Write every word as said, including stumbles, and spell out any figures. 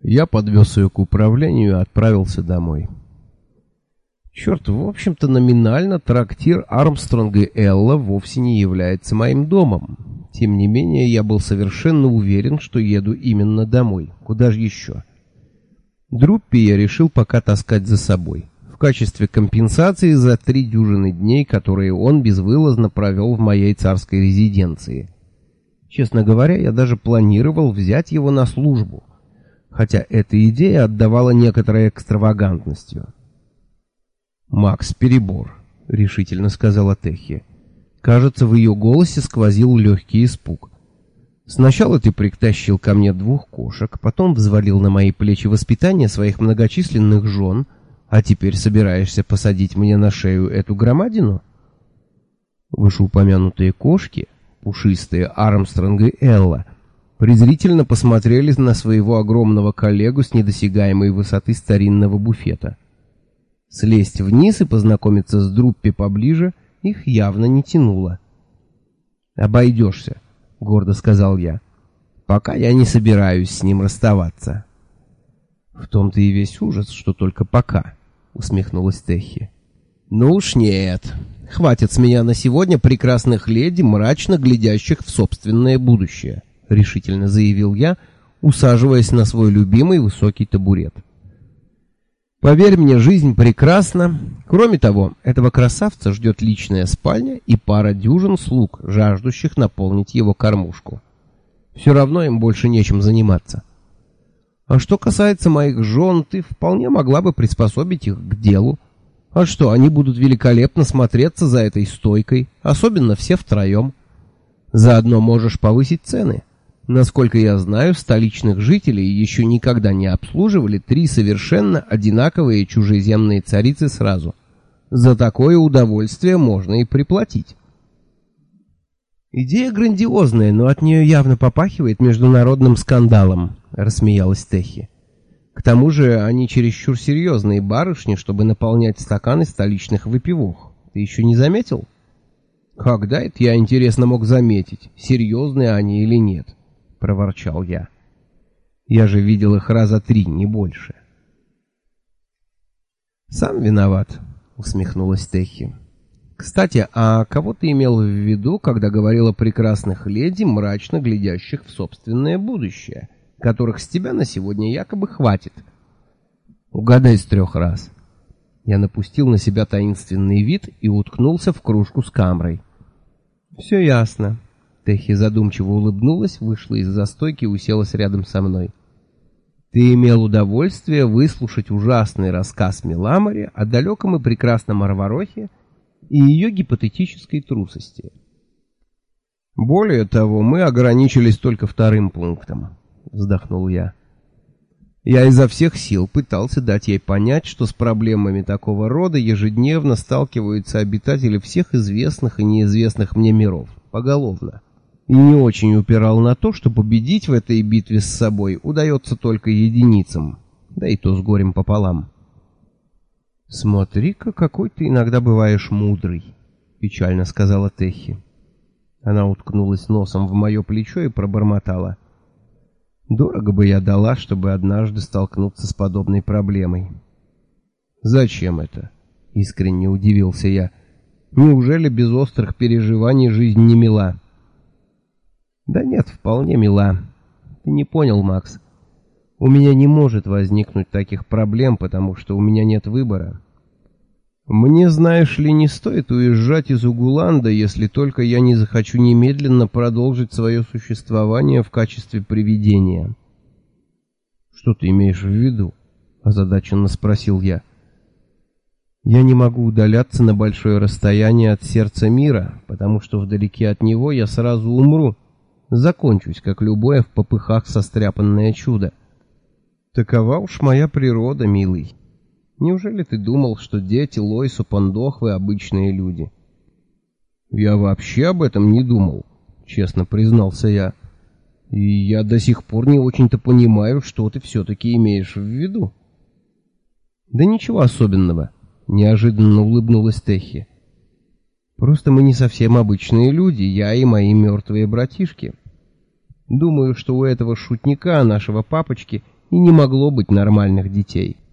Я подвез ее к управлению и отправился домой. Черт, в общем-то, номинально трактир Армстронга и Элла вовсе не является моим домом. Тем не менее, я был совершенно уверен, что еду именно домой. Куда же еще? Друппи я решил пока таскать за собой, в качестве компенсации за три дюжины дней, которые он безвылазно провел в моей царской резиденции. Честно говоря, я даже планировал взять его на службу, хотя эта идея отдавала некоторой экстравагантностью. «Макс, перебор», — решительно сказала Техи. Кажется, в ее голосе сквозил легкий испуг. «Сначала ты притащил ко мне двух кошек, потом взвалил на мои плечи воспитание своих многочисленных жен, а теперь собираешься посадить мне на шею эту громадину?» Вышеупомянутые кошки, пушистые Армстронг и Элла, презрительно посмотрели на своего огромного коллегу с недосягаемой высоты старинного буфета. Слезть вниз и познакомиться с Друппи поближе их явно не тянуло. «Обойдешься», — гордо сказал я. «Пока я не собираюсь с ним расставаться». «В том-то и весь ужас, что только пока», — усмехнулась Техи. «Ну уж нет. Хватит с меня на сегодня прекрасных леди, мрачно глядящих в собственное будущее», — решительно заявил я, усаживаясь на свой любимый высокий табурет. «Поверь мне, жизнь прекрасна. Кроме того, этого красавца ждет личная спальня и пара дюжин слуг, жаждущих наполнить его кормушку. Все равно им больше нечем заниматься. А что касается моих жен, ты вполне могла бы приспособить их к делу. А что, они будут великолепно смотреться за этой стойкой, особенно все втроем. Заодно можешь повысить цены. Насколько я знаю, столичных жителей еще никогда не обслуживали три совершенно одинаковые чужеземные царицы сразу. За такое удовольствие можно и приплатить». «Идея грандиозная, но от нее явно попахивает международным скандалом», — рассмеялась Техи. «К тому же они чересчур серьезные барышни, чтобы наполнять стаканы столичных выпивок. Ты еще не заметил?» «Когда это я, интересно, мог заметить, серьезные они или нет?» — проворчал я. «Я же видел их раза три, не больше». «Сам виноват», — усмехнулась Техи. «Кстати, а кого ты имел в виду, когда говорил о прекрасных леди, мрачно глядящих в собственное будущее, которых с тебя на сегодня якобы хватит? Угадай с трех раз». Я напустил на себя таинственный вид и уткнулся в кружку с камрой. «Все ясно». Техи задумчиво улыбнулась, вышла из-за стойки и уселась рядом со мной. «Ты имел удовольствие выслушать ужасный рассказ Меламоре о далеком и прекрасном Арварохе и ее гипотетической трусости. Более того, мы ограничились только вторым пунктом», — вздохнул я. Я изо всех сил пытался дать ей понять, что с проблемами такого рода ежедневно сталкиваются обитатели всех известных и неизвестных мне миров, поголовно. И не очень упирал на то, что победить в этой битве с собой удается только единицам, да и то с горем пополам. «Смотри-ка, какой ты иногда бываешь мудрый», — печально сказала Техи. Она уткнулась носом в мое плечо и пробормотала: «Дорого бы я дала, чтобы однажды столкнуться с подобной проблемой». «Зачем это?» — искренне удивился я. «Неужели без острых переживаний жизнь не мила?» «Да нет, вполне мила. Ты не понял, Макс. У меня не может возникнуть таких проблем, потому что у меня нет выбора. Мне, знаешь ли, не стоит уезжать из Угуланда, если только я не захочу немедленно продолжить свое существование в качестве привидения». «Что ты имеешь в виду?» — озадаченно спросил я. «Я не могу удаляться на большое расстояние от сердца мира, потому что вдалеке от него я сразу умру, закончусь, как любое в попыхах состряпанное чудо. Такова уж моя природа, милый. Неужели ты думал, что дети Лойсу Пандохвы обычные люди?» «Я вообще об этом не думал», — честно признался я. «И я до сих пор не очень-то понимаю, что ты все-таки имеешь в виду». «Да ничего особенного», — неожиданно улыбнулась Техи. «Просто мы не совсем обычные люди, я и мои мертвые братишки. Думаю, что у этого шутника, нашего папочки, и не могло быть нормальных детей.